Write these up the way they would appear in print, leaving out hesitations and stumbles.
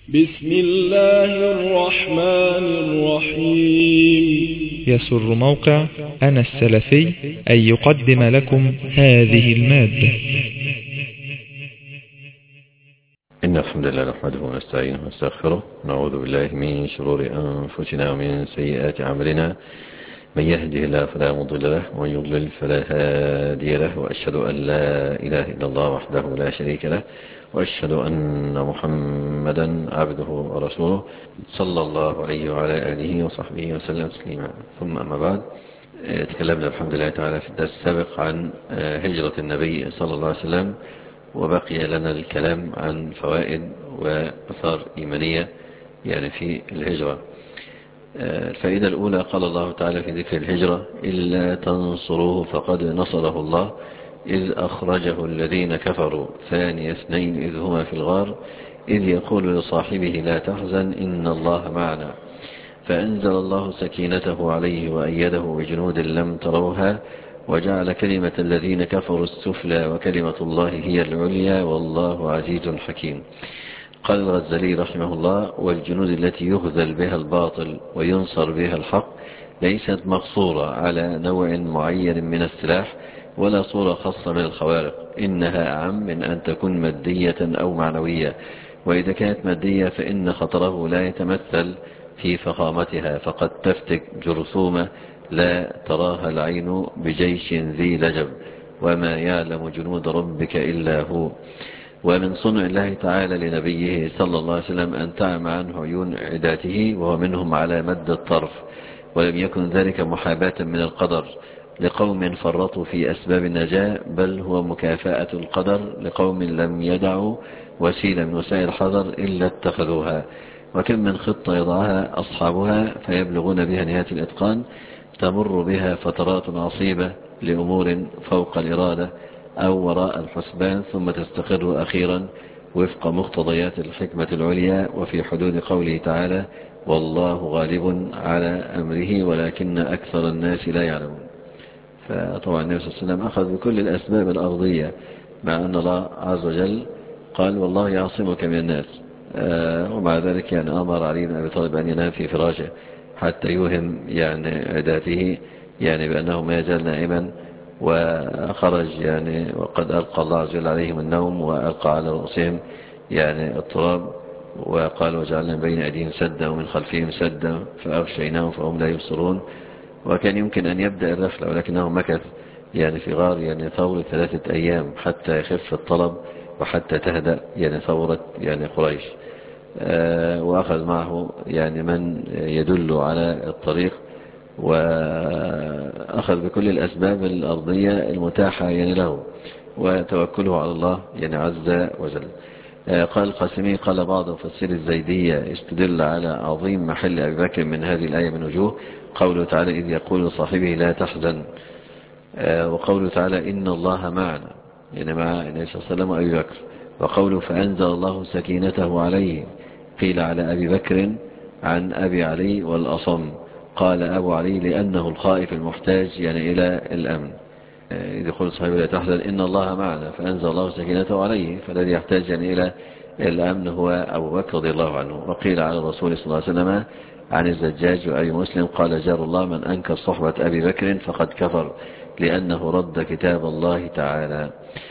بسم الله الرحمن الرحيم. يسر موقع أنا السلفي أن يقدم لكم هذه المادة. إن الحمد لله نحمده ونستعينه ونستغفره، نعوذ بالله من شرور أنفسنا ومن سيئات أعمالنا، من يهده الله فلا مضل له ومن يضلل فلا هادي له، وأشهد أن لا إله إلا الله وحده لا شريك له، وأشهد أن محمدا عبده ورسوله صلى الله عليه وعلى آله وصحبه وسلم تسليما. ثم أما بعد، تكلمنا الحمد لله تعالى في الدرس السابق عن هجرة النبي صلى الله عليه وسلم، وبقي لنا الكلام عن فوائد وأثار إيمانية يعني في الهجرة. الفائدة الأولى، قال الله تعالى في ذكر الهجرة: إلا تنصروه فقد نصره الله إذ أخرجه الذين كفروا ثاني اثنين إذ هما في الغار إذ يقول لصاحبه لا تحزن إن الله معنا فأنزل الله سكينته عليه وأيده بجنود لم تروها وجعل كلمة الذين كفروا السفلى وكلمة الله هي العليا والله عزيز حكيم. قال الغزالي رحمه الله: والجنود التي يخذل بها الباطل وينصر بها الحق ليست مقصورة على نوع معين من السلاح ولا صورة خاصة من الخوارق، إنها أعم من أن تكون مادية أو معنوية، وإذا كانت مادية فإن خطره لا يتمثل في فخامتها، فقد تفتك جرثومة لا تراها العين بجيش ذي لجب وما يعلم جنود ربك إلا هو. ومن صنع الله تعالى لنبيه صلى الله عليه وسلم أن تعمى عنه عيون عداته وهو منهم على مد الطرف، ولم يكن ذلك محاباة من القدر لقوم فرطوا في أسباب النجاة، بل هو مكافأة القدر لقوم لم يدعوا وسيلة من وسائل الحذر إلا اتخذوها. وكم من خطة يضعها أصحابها فيبلغون بها نهاية الإتقان، تمر بها فترات عصيبة لأمور فوق الإرادة أو وراء الحسبان، ثم تستقر أخيرا وفق مقتضيات الحكمة العليا وفي حدود قوله تعالى: والله غالب على أمره ولكن أكثر الناس لا يعلمون. فطبعا النبي صلى الله عليه وسلم أخذ بكل الأسباب الأرضية، مع أن الله عز وجل قال: والله يعصمك من الناس، ومع ذلك يعني أمر علي بن أبي طالب أن ينام في فراشه حتى يوهم يعني عداته يعني بأنه ما يزال نائما، وخرج يعني وقد ألقى الله عز وجل عليهم النوم وألقى على رؤوسهم يعني التراب، وقال: وجعلنا بين أيديهم سدا ومن خلفهم سدا فأغشيناهم فهم لا يبصرون. وكان يمكن أن يبدأ الرحلة، ولكنه مكث يعني في غار يعني ثورة 3 أيام حتى يخف الطلب وحتى تهدأ يعني ثورة يعني قريش، وأخذ معه يعني من يدل على الطريق، وأخذ بكل الأسباب الأرضية المتاحة يعني له، وتوكله على الله يعني عز وجل. قال القاسمي: قال بعض مفسر الزيدية استدل على عظيم محل أبي بكر من هذه الآية من وجوه: قوله تعالى: إذ يقول لصاحبه لا تحزن، وقوله تعالى: إن الله معنا يعني مع النبي صلى الله عليه وسلم وأبي بكر، وقوله فأنزل الله سكينته عليه قيل على أبي بكر عن أبي علي والأصم، قال أبو علي لأنه الخائف المحتاج يعني إلى الأمن. إذ يقول صاحبه لا تحزن إن الله معنا فأنزل الله سكينته عليه، فالذي يحتاج يعني إلى الأمن هو أبو بكر رضي الله عنه. وقيل على الرسول صلى الله عليه وسلم عن الزجاج وأبي مسلم قال: جار الله من أنكر صحبة أبي بكر فقد كفر لأنه رد كتاب الله تعالى.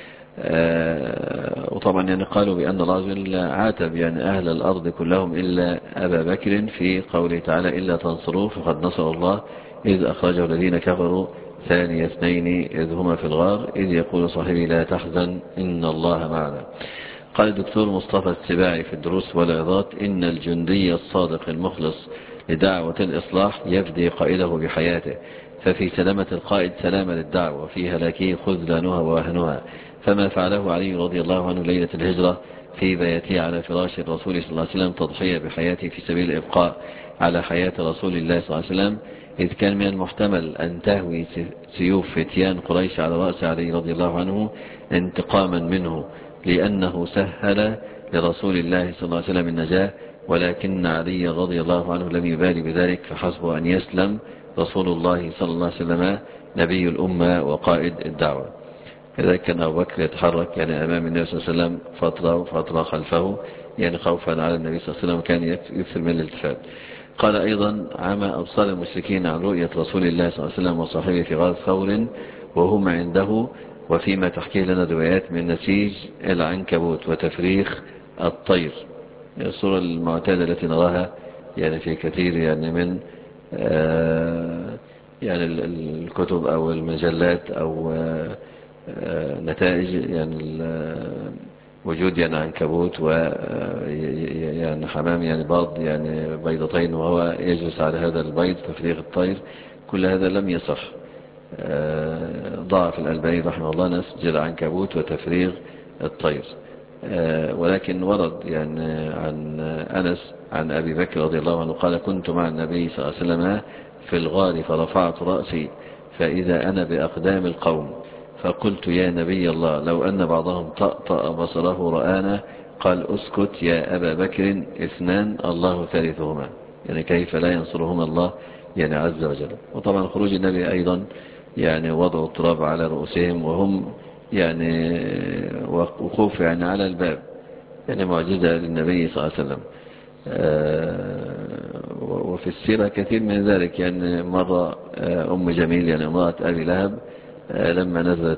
وطبعا يعني قالوا بأن الله عز وجل عاتب يعني أهل الأرض كلهم إلا أبا بكر في قوله تعالى: إلا تنصروه فقد نصر الله إذ أخرجه الذين كفروا ثاني اثنين إذ هما في الغار إذ يقول صاحبي لا تحزن إن الله معنا. قال الدكتور مصطفى السباعي في الدروس والعظات: إن الجندي الصادق المخلص لدعوة الإصلاح يفدي قائده بحياته، ففي سلامة القائد سلامة للدعوة، وفي هلاكه خذلانها ووهنها. فما فعله علي رضي الله عنه ليلة الهجرة في بيته على فراش الرسول صلى الله عليه وسلم تضحية بحياته في سبيل الإبقاء على حياة رسول الله صلى الله عليه وسلم، إذ كان من المحتمل أن تهوي سيوف فتيان قريش على رأس علي رضي الله عنه انتقاما منه، لأنه سهل لرسول الله صلى الله عليه وسلم النجاة، ولكن علي رضي الله عنه لم يبالي بذلك، فحسبه أن يسلم رسول الله صلى الله عليه وسلم نبي الأمة وقائد الدعوة. كذلك كان أبو بكر يتحرك يعني أمام النبي صلى الله عليه وسلم فترة وفترة خلفه، يعني خوفا على النبي صلى الله عليه وسلم، وكان يكثر من الالتفات. قال أيضا: عمى أبصار المشركين عن رؤية رسول الله صلى الله عليه وسلم وصاحبه في غار ثور وهم عنده، وفيما تحكيه لنا روايات من نسيج العنكبوت وتفريخ الطير. الصورة المعتادة التي نراها يعني في كثير يعني من يعني الكتب أو المجلات أو نتائج يعني وجود يعني عنكبوت ويعني حمام يعني بيض يعني بيضتين وهو يجلس على هذا البيض تفريغ الطير. كل هذا لم يصح. ضعف الألباني رحمه الله نسج العنكبوت وتفريغ الطير. ولكن ورد يعني عن أنس عن أبي بكر رضي الله عنه قال: كنت مع النبي صلى الله عليه وسلم في الغار فرفعت رأسي فإذا أنا بأقدام القوم فقلت: يا نبي الله، لو أن بعضهم طأطأ بصره رآنا. قال: اسكت يا أبا بكر، اثنان الله ثالثهما. يعني كيف لا ينصرهما الله يعني عز وجل. وطبعا خروج النبي أيضا يعني وضع التراب على رؤوسهم وهم يعني وقوف يعني على الباب، يعني معجزة للنبي صلى الله عليه وسلم. وفي السيرة كثير من ذلك. يعني مرة أم جميل يعني امرأة أبي لهب لما نزلت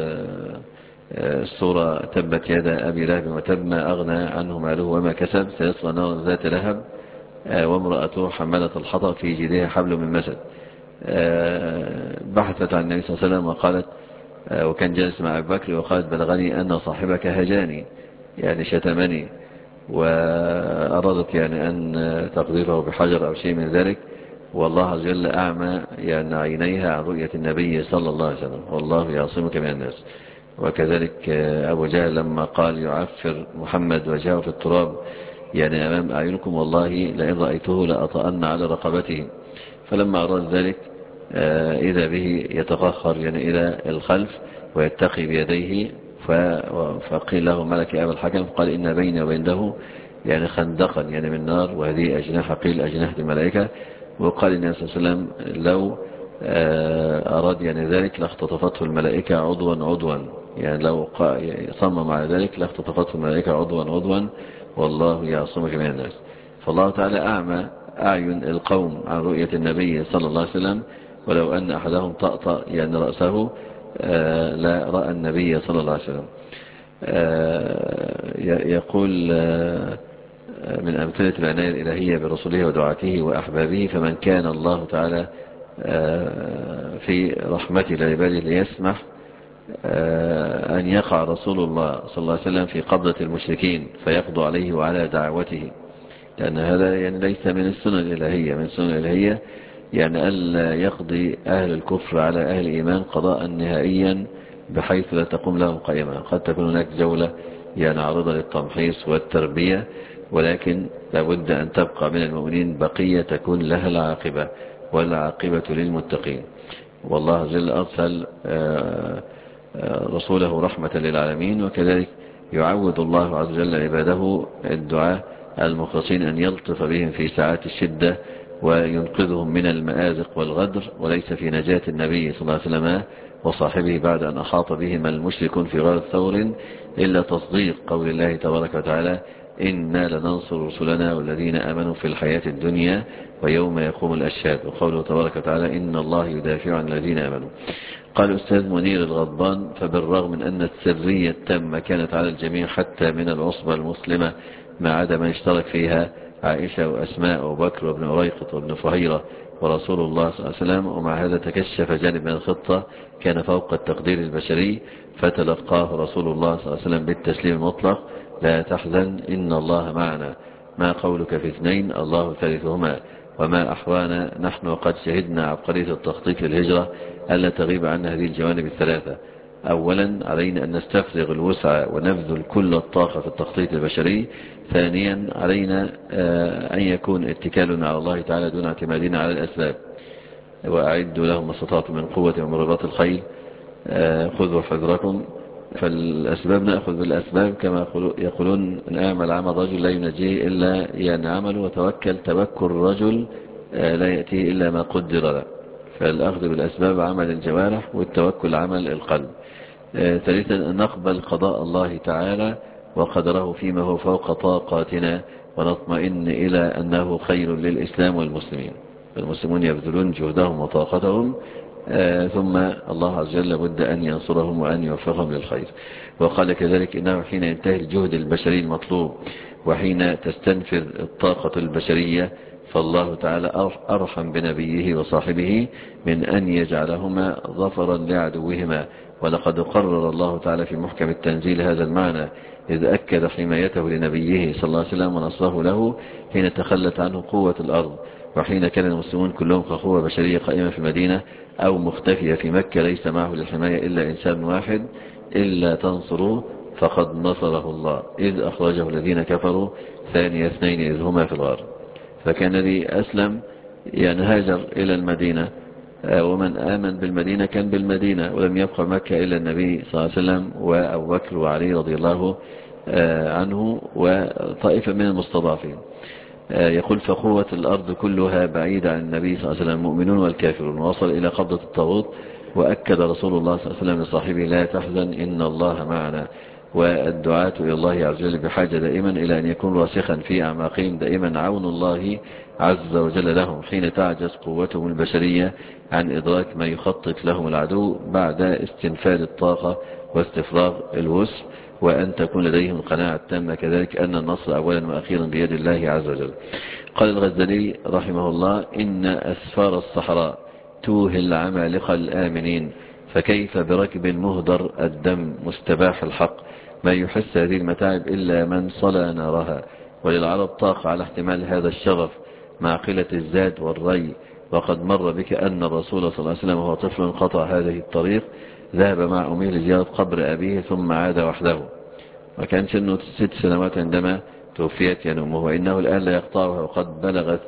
السورة: تبت يد أبي لهب وتب ما أغنى عنه ماله وما كسب سيصلى نارا ذات لهب وامرأته حمالة الحطب في جيدها حبل من مسد. بحثت عن النبي صلى الله عليه وسلم وقالت، وكان جالس مع أبي بكر، وقالت: بلغني أن صاحبك هجاني يعني شتمني، وأرادت يعني أن تقذفه بحجر أو شيء من ذلك. والله عز وجل أعمى يعني عينيها عن رؤية النبي صلى الله عليه وسلم، والله يعصمك من الناس. وكذلك أبو جهل لما قال: يعفر محمد وجهه في التراب يعني أمام أعينكم، والله لئن رأيته لأطأن على رقبته. فلما أراد ذلك إذا به يتفخر يعني إلى الخلف ويتقي بيديه. فقيل له: ملك أبا الحكم؟ قال: إن بيني وبينه يعني خندقا يعني من نار، وهذه أجنحة قيل أجنحة الملائكة. وقال النبي صلى الله عليه وسلم: لو أراد يعني ذلك لاختطفته الملائكة عضوا عضوا، يعني لو صمم على ذلك لاختطفته الملائكة عضوا عضوا، والله يعصمك من الناس. فالله تعالى أعمى أعين القوم عن رؤية النبي صلى الله عليه وسلم، ولو أن أحدهم طأطأ يعني رأسه لا رأى النبي صلى الله عليه وسلم. يقول من أمثلة العناية الإلهية برسوله ودعاته وأحبابه: فمن كان الله تعالى في رحمته لعباده ليسمح أن يقع رسول الله صلى الله عليه وسلم في قبضة المشركين فيقضوا عليه وعلى دعوته، لأن هذا يعني ليس من السنة الإلهية. من السنة الإلهية يعني ألا يقضي أهل الكفر على أهل الإيمان قضاء نهائيا بحيث لا تقوم لهم قائمة. قد تكون هناك جولة يعني عارضة للتمحيص والتربية، ولكن لابد أن تبقى من المؤمنين بقية تكون لها العاقبة، والعاقبة للمتقين. والله جل أرسل رسوله رحمة للعالمين، وكذلك يعود الله عز وجل عباده الدعاء المخلصين أن يلطف بهم في ساعات الشدة وينقذهم من المآزق والغدر. وليس في نجاة النبي صلى الله عليه وسلم وصاحبه بعد أن أحاط بهم المشركون في غار ثور إلا تصديق قول الله تبارك وتعالى: إنا لننصر رسلنا والذين آمنوا في الحياة الدنيا ويوم يقوم الأشهاد. وقوله تبارك وتعالى: إن الله يدافع عن الذين آمنوا. قال الأستاذ منير الغضبان: فبالرغم من أن السرية التامة كانت على الجميع حتى من العصبة المسلمة ما عدا من اشترك فيها عائشة وأسماء وبكر وابن أريقط وابن فهيرة ورسول الله صلى الله عليه وسلم، ومع هذا تكشف جانب من الخطة كان فوق التقدير البشري، فتلقاه رسول الله صلى الله عليه وسلم بالتسليم المطلق: لا تحزن إن الله معنا، ما قولك في اثنين الله ثالثهما، وما أحوانا نحن وقد شهدنا عبقرية التخطيط للهجرة ألا تغيب عنا هذه الجوانب الثلاثة. أولا علينا أن نستفرغ الوسع ونبذل كل الطاقة في التخطيط البشري. ثانيا علينا أن يكون اتكالنا على الله تعالى دون اعتمادنا على الأسباب. وأعدوا لهم ما استطعتم من قوة ومن رباط الخيل خذوا حذركم. فالأسباب نأخذ بالأسباب، كما يقولون: إن أعمل عمل رجل لا ينجيه إلا يعني عمله، وتوكل توكل الرجل لا يأتيه إلا ما قدر له. فالأخذ بالأسباب عمل الجوارح، والتوكل عمل القلب. ثالثا أن نقبل قضاء الله تعالى وقدره فيما هو فوق طاقاتنا، ونطمئن إلى أنه خير للإسلام والمسلمين. المسلمون يبذلون جهدهم وطاقتهم، ثم الله عز وجل بد أن ينصرهم وأن يوفقهم للخير. وقال كذلك إنه حين ينتهي الجهد البشري المطلوب وحين تستنفر الطاقة البشرية فالله تعالى أرحم بنبيه وصاحبه من أن يجعلهما ظفرا لعدوهما. ولقد قرر الله تعالى في محكم التنزيل هذا المعنى إذ أكد حمايته لنبيه صلى الله عليه وسلم ونصره له حين تخلت عنه قوة الأرض، وحين كان المسلمون كلهم كقوة بشرية قائمة في المدينة أو مختفية في مكة ليس معه للحماية إلا إنسان واحد: إلا تنصروه فقد نصره الله إذ أخرجه الذين كفروا ثاني اثنين إذ هما في الغار. فكان الذي أسلم ينهاجر إلى المدينة، ومن آمن بالمدينة كان بالمدينة، ولم يبقى مكة إلا النبي صلى الله عليه وسلم وأبو بكر وعلي رضي الله عنه وطائفة من المستضعفين. يقول: فقوة الأرض كلها بعيدة عن النبي صلى الله عليه وسلم المؤمنون والكافرون. ووصل إلى قبضة الطاغوت، وأكد رسول الله صلى الله عليه وسلم لصاحبه: لا تحزن إن الله معنا. والدعاة إلى الله عز وجل بحاجة دائما إلى أن يكون راسخا في أعماقهم دائما عون الله عز وجل لهم حين تعجز قوتهم البشرية عن إدراك ما يخطط لهم العدو بعد استنفاد الطاقة واستفراغ الوسع، وأن تكون لديهم قناعة تامة كذلك أن النصر أولا وأخيرا بيد الله عز وجل. قال الغزالي رحمه الله: إن أسفار الصحراء توهي العمالقة الآمنين، فكيف بركب مهدر الدم مستباح الحق، ما يحس هذه المتاعب إلا من صلى نارها. وللعرب طاقة على احتمال هذا الشرف مع قلة الزاد والري. وقد مر بك أن الرسول صلى الله عليه وسلم وهو طفل قطع هذه الطريق، ذهب مع أمه لزيارة قبر أبيه ثم عاد وحده، وكان سنه 6 سنوات عندما توفيت ينومه، وإنه الآن لا يقطعها وقد بلغت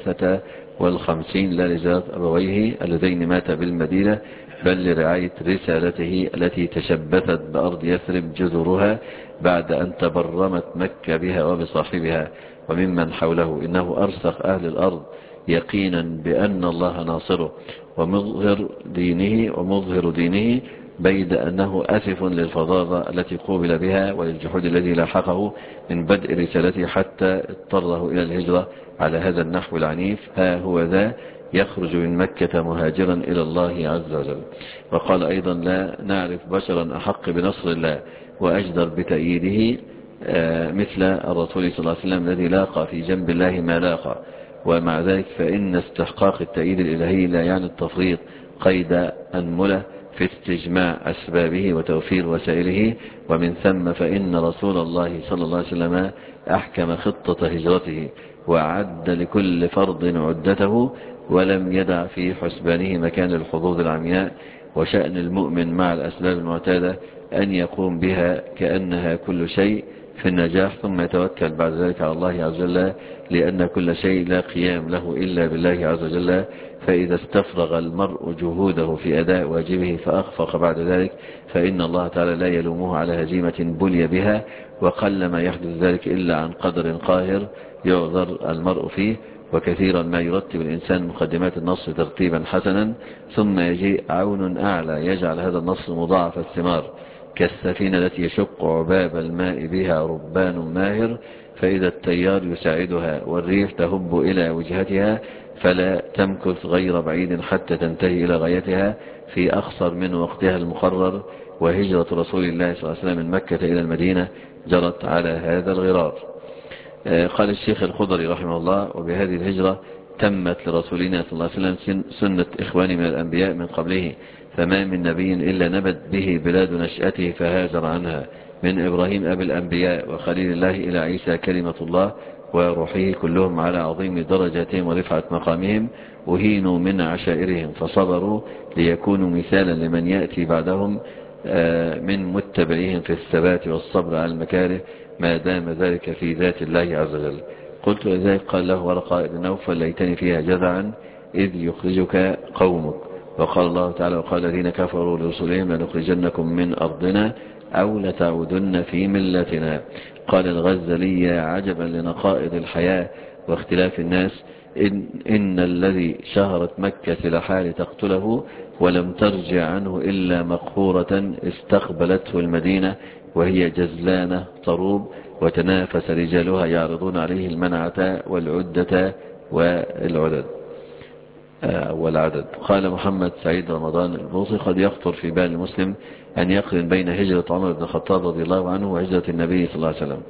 53 لا لزيارة أبويه اللذين مات بالمدينة بل لرعاية رسالته التي تشبثت بأرض يثرب جذورها بعد أن تبرمت مكة بها وبصاحبها وممن حوله. إنه أرسخ أهل الأرض يقينا بأن الله ناصره ومظهر دينه بيد أنه أسف للفظاظة التي قوبل بها وللجحود الذي لاحقه من بدء رسالته حتى اضطره إلى الهجرة على هذا النحو العنيف. ها هو ذا يخرج من مكة مهاجرا إلى الله عز وجل. وقال أيضا: لا نعرف بشرا أحق بنصر الله وأجدر بتأييده مثل الرسول صلى الله عليه وسلم الذي لاقى في جنب الله ما لاقى. ومع ذلك فإن استحقاق التأييد الإلهي لا يعني التفريط قيد أنملة في استجماع أسبابه وتوفير وسائله. ومن ثم فإن رسول الله صلى الله عليه وسلم أحكم خطة هجرته وأعد لكل فرض عدته، ولم يدع في حسبانه مكان الحظوظ العمياء. وشأن المؤمن مع الأسباب المعتادة أن يقوم بها كأنها كل شيء في النجاح، ثم يتوكل بعد ذلك على الله عز وجل، لأن كل شيء لا قيام له إلا بالله عز وجل. فإذا استفرغ المرء جهوده في أداء واجبه فأخفق بعد ذلك فإن الله تعالى لا يلومه على هزيمة بلي بها، وقل ما يحدث ذلك إلا عن قدر قاهر يعذر المرء فيه. وكثيرا ما يرتب الإنسان مقدمات النصر ترتيبا حسنا ثم يجيء عون أعلى يجعل هذا النصر مضاعف الثمار، كالسفينة التي يشق عباب الماء بها ربان ماهر، فإذا التيار يساعدها والريح تهب إلى وجهتها فلا تمكث غير بعيد حتى تنتهي إلى غايتها في أخصر من وقتها المقرر. وهجرة رسول الله صلى الله عليه وسلم من مكة إلى المدينة جرت على هذا الغرار. قال الشيخ الخضري رحمه الله: وبهذه الهجرة تمت لرسولنا صلى الله عليه وسلم سنة إخواني من الأنبياء من قبله، فما من نبي إلا نبت به بلاد نشأته فهاجر عنها، من إبراهيم أبي الأنبياء وخليل الله إلى عيسى كلمة الله وروحه، كلهم على عظيم درجاتهم ورفعة مقامهم، أهينوا من عشائرهم فصبروا ليكونوا مثالا لمن يأتي بعدهم من متبعيهم في الثبات والصبر على المكاره ما دام ذلك في ذات الله عز وجل. قلت لذلك قال له ورقاء بن نوفل: ليتني فيها جذعا إذ يخرجك قومك. وقال الله تعالى: وقال الذين كفروا لرسلهم لنخرجنكم من أرضنا أو لتعودن في ملتنا. قال الغزالي: عجبا لنقائض الحياة واختلاف الناس، إن الذي شهرت مكة لحال تقتله ولم ترجع عنه إلا مقهورة استقبلته المدينة وهي جزلانة طروب، وتنافس رجالها يعرضون عليه المنعة والعدة والعدد. قال محمد سعيد رمضان البوصي: قد يخطر في بال المسلم أن يقرن بين هجرة عمر بن الخطاب رضي الله عنه وهجرة النبي صلى الله عليه وسلم.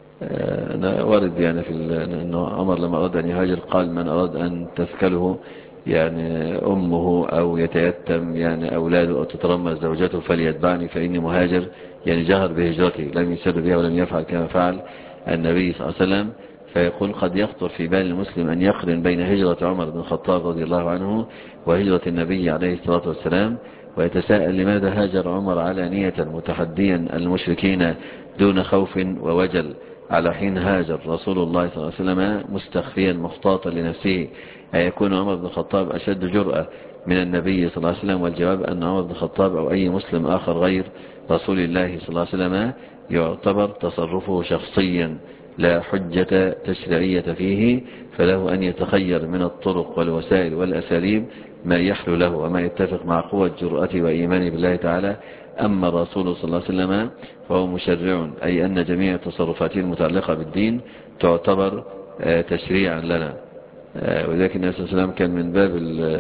أنا وارد يعني في أنه عمر لما أراد أن يهاجر قال: من أراد أن تثكله يعني أمه أو يتيتم يعني أولاده أو تترمى زوجته فليتبعني فإني مهاجر، يعني جهر بهجرته، لم يسر بها ولم يفعل كما فعل النبي صلى الله عليه وسلم. فيقول: قد يخطر في بال المسلم أن يقرن بين هجرة عمر بن الخطاب رضي الله عنه وهجرة النبي عليه الصلاة والسلام، ويتساءل لماذا هاجر عمر علانية متحديا المشركين دون خوف ووجل، على حين هاجر رسول الله صلى الله عليه وسلم مستخفيا مختاطا لنفسه. أيكون عمر بن الخطاب أشد جرأة من النبي صلى الله عليه وسلم؟ والجواب أن عمر بن الخطاب أو أي مسلم آخر غير رسول الله صلى الله عليه وسلم يعتبر تصرفه شخصيا لا حجة تشريعية فيه، فله أن يتخير من الطرق والوسائل والأساليب ما يحلو له وما يتفق مع قوة جرأته وإيمانه بالله تعالى. أما الرسول صلى الله عليه وسلم فهو مشرع، أي أن جميع تصرفاته المتعلقة بالدين تعتبر تشريعا لنا. وذلك النبي صلى الله عليه وسلم كان من باب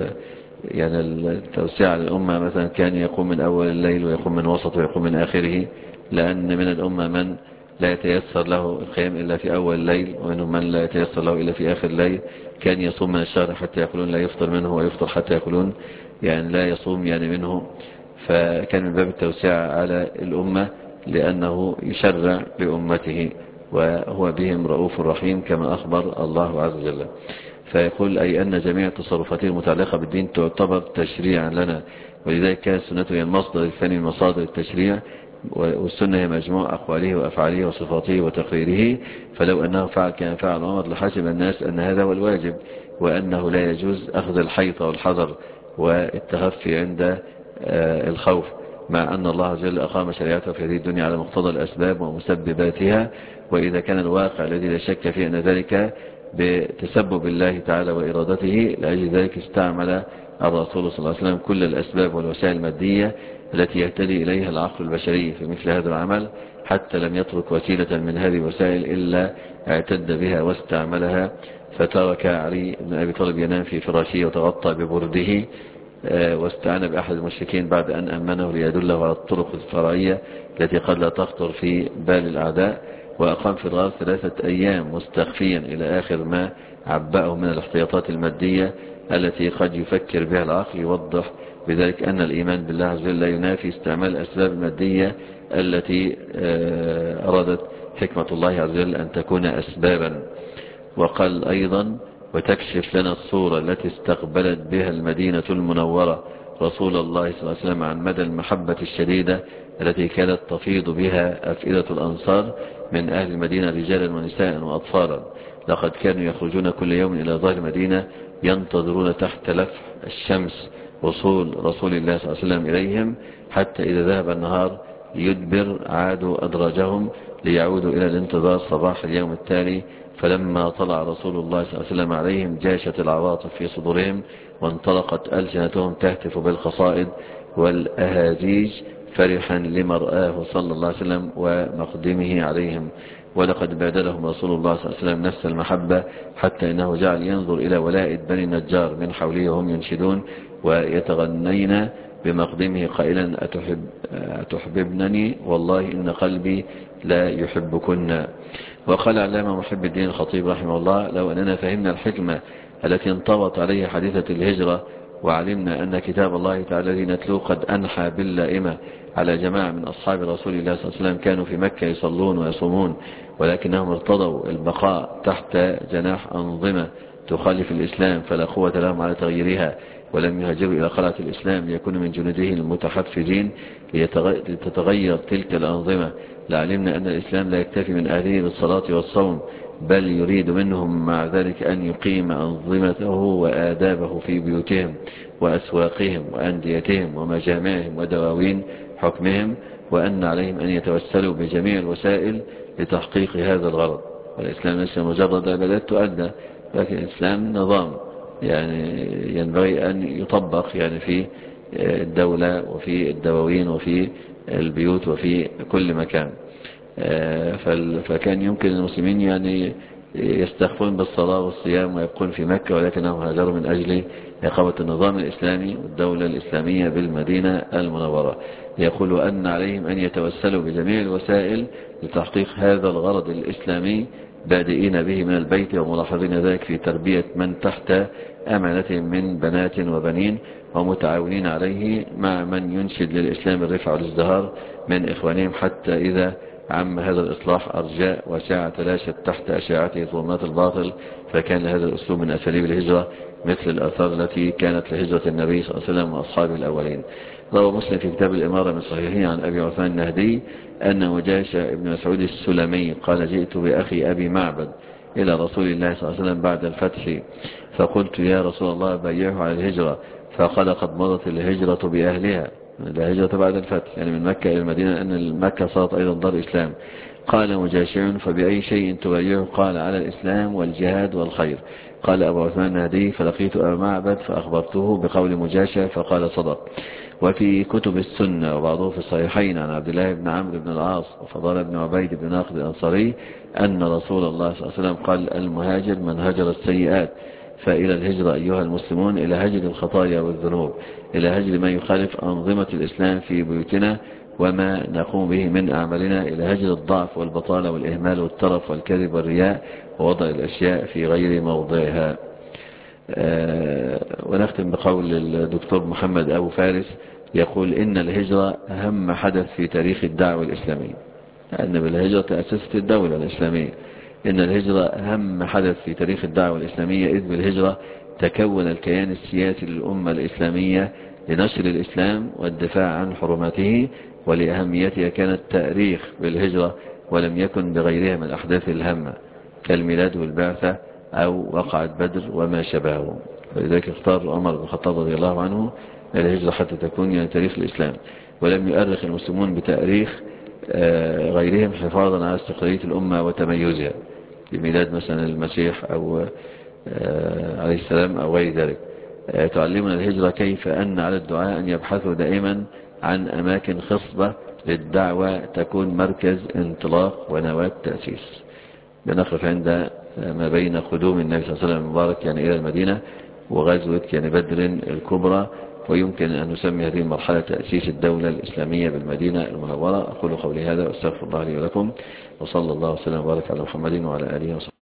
يعني التوسيع للأمة، مثلا كان يقوم من أول الليل ويقوم من وسط ويقوم من آخره، لأن من الأمة من لا يتيسر له القيام إلا في أول الليل، ومنهم من لا يتيسر له إلا في آخر الليل. كان يصوم من الشهر حتى يقولون لا يفطر منه، ويفطر حتى يقولون يعني لا يصوم يعني منه. فكان من باب التوسيع على الأمة لأنه يشرع لأمته، وهو بهم رؤوف رحيم كما أخبر الله عز وجل. فيقول: أي أن جميع تصرفاته المتعلقة بالدين تعتبر تشريعا لنا، ولذلك كانت سنته هي المصدر الثاني من مصادر التشريع، والسنة هي مجموع أقواله وأفعاله وصفاته وتقريره. فلو أنه فعل كان فعل عمر لحسب الناس أن هذا هو الواجب، وأنه لا يجوز أخذ الحيطة والحذر والتخفي عند الخوف، مع أن الله عز وجل أقام شريعته في هذه الدنيا على مقتضى الأسباب ومسبباتها. وإذا كان الواقع الذي لا شك فيه أن ذلك بتسبب الله تعالى وإرادته، لأجل ذلك استعمل الرسول صلى الله عليه وسلم كل الأسباب والوسائل المادية التي يهتدي إليها العقل البشري في مثل هذا العمل، حتى لم يترك وسيلة من هذه الوسائل إلا اعتد بها واستعملها. فترك علي بن أبي طالب ينام في فراشه وتغطى ببرده، واستعان بأحد المشركين بعد أن أمنه ليدله على الطرق الفرعية التي قد لا تخطر في بال الأعداء، وأقام في الغار 3 أيام مستخفيا إلى آخر ما عبأه من الاحتياطات المادية التي قد يفكر بها العقل، يوضح بذلك أن الإيمان بالله عز وجل لا ينافي استعمال الأسباب المادية التي أرادت حكمة الله عز وجل أن تكون أسبابا. وقال أيضا: وتكشف لنا الصورة التي استقبلت بها المدينة المنورة رسول الله صلى الله عليه وسلم عن مدى المحبة الشديدة التي كانت تفيض بها أفئدة الأنصار من أهل المدينة رجالا ونساء وأطفالا. لقد كانوا يخرجون كل يوم إلى ظهر المدينة ينتظرون تحت لفح الشمس وصول رسول الله صلى الله عليه وسلم إليهم، حتى إذا ذهب النهار يدبر عادوا أدراجهم ليعودوا إلى الانتظار صباح اليوم التالي. فلما طلع رسول الله صلى الله عليه وسلم عليهم جاشت العواطف في صدورهم، وانطلقت ألسنتهم تهتف بالقصائد والأهازيج فرحا لمرآه صلى الله عليه وسلم ومقدمه عليهم. ولقد بادلهم رسول الله صلى الله عليه وسلم نفس المحبة، حتى إنه جعل ينظر إلى ولائد بني النجار من حوله وهم ينشدون ويتغنين بمقدمه قائلا: أتحببنني؟ والله إن قلبي لا يحبكن. وقال علامة محب الدين الخطيب رحمه الله: لو أننا فهمنا الحكمة التي انطبط عليها حادثة الهجرة، وعلمنا أن كتاب الله تعالى الذي نتلوه قد أنحى باللائمة على جماعة من أصحاب رسول الله صلى الله عليه وسلم كانوا في مكة يصلون ويصومون، ولكنهم ارتضوا البقاء تحت جناح أنظمة تخالف الإسلام فلا قوة لهم على تغييرها، ولم يهاجروا إلى قلعة الإسلام ليكونوا من جنوده المتحفزين لتتغير تلك الأنظمة، لعلمنا أن الإسلام لا يكتفي من أهله بالصلاة والصوم، بل يريد منهم مع ذلك أن يقيم أنظمته وآدابه في بيوتهم وأسواقهم وأنديتهم ومجامعهم ودواوين حكمهم، وأن عليهم أن يتوسلوا بجميع الوسائل لتحقيق هذا الغرض. والإسلام ليس مجرد عبادات تؤدى، لكن الإسلام نظام يعني ينبغي أن يطبق يعني في الدولة وفي الدواوين وفي البيوت وفي كل مكان. فكان يمكن المسلمين يعني يستخفون بالصلاة والصيام ويبقون في مكة، ولكنهم هاجروا من أجل إقامة النظام الإسلامي والدولة الإسلامية بالمدينة المنورة. يقول أن عليهم أن يتوسلوا بجميع الوسائل لتحقيق هذا الغرض الإسلامي، بادئين به من البيت وملاحظين ذلك في تربية من تحت أمانتهم من بنات وبنين، ومتعاونين عليه مع من ينشد للإسلام الرفع والازدهار من إخوانهم، حتى إذا عم هذا الإصلاح أرجاء وساعة تلاشت تحت أشعته ظلمات الباطل، فكان هذا الأسلوب من أساليب الهجرة مثل الآثار التي كانت لهجرة النبي صلى الله عليه وسلم وأصحابه الأولين. روى مسلم في كتاب الإمارة من صحيحه عن أبي عثمان النهدي أن وجاشة ابن مسعود السلمي قال: جئت بأخي أبي معبد إلى رسول الله صلى الله عليه وسلم بعد الفتح، فقلت: يا رسول الله بايعه على الهجرة، فقال: قد مضت الهجرة بأهلها. لا هجرة بعد الفتح، يعني من مكة إلى المدينة، أن مكة صارت أيضا دار إسلام. قال مجاشع: فبأي شيء تبايعه؟ قال: على الإسلام والجهاد والخير. قال أبو عثمان النهدي: فلقيت أبا معبد فأخبرته بقول مجاشع فقال: صدق. وفي كتب السنة وبعضه في الصحيحين عن عبد الله بن عمرو بن العاص وفضال بن عبيد بن ناقد الأنصاري أن رسول الله صلى الله عليه وسلم قال: المهاجر من هجر السيئات. فإلى الهجرة أيها المسلمون إلى هجر الخطايا والذنوب، إلى هجر ما يخالف أنظمة الإسلام في بيوتنا وما نقوم به من أعمالنا، إلى هجر الضعف والبطالة والإهمال والترف والكذب والرياء ووضع الأشياء في غير موضعها. ونختم بقول الدكتور محمد أبو فارس يقول: إن الهجرة أهم حدث في تاريخ الدعوة الإسلامية، لأن بالهجرة تأسست الدولة الإسلامية. إن الهجرة أهم حدث في تاريخ الدعوة الإسلامية، إذ بالهجرة تكون الكيان السياسي للأمة الإسلامية لنشر الإسلام والدفاع عن حرماته، ولأهميتها كان التاريخ بالهجرة ولم يكن بغيرها من الأحداث الهامة كالميلاد والبعثة أو وقعة بدر وما شبهه. فلذلك اختار عمر بن الخطاب رضي الله عنه الهجرة حتى تكون يعني تاريخ الإسلام، ولم يؤرخ المسلمون بتاريخ غيرهم حفاظا على استقلالية الأمة وتميزها بميلاد مثلا المسيح أو عليه السلام أو غير ذلك. تعلمنا الهجرة كيف أن على الدعاء أن يبحثوا دائما عن أماكن خصبة للدعوة تكون مركز انطلاق ونواة تأسيس. بنقف عند ما بين قدوم النبي صلى الله عليه وسلم المبارك يعني إلى المدينة وغزوة يعني بدر الكبرى، ويمكن أن نسمي هذه المرحلة تأسيس الدولة الإسلامية بالمدينة المنورة. أقول قولي هذا واستغفر الله لي ولكم، وصلى الله وسلم وبارك على محمد وعلى آله وصحبه.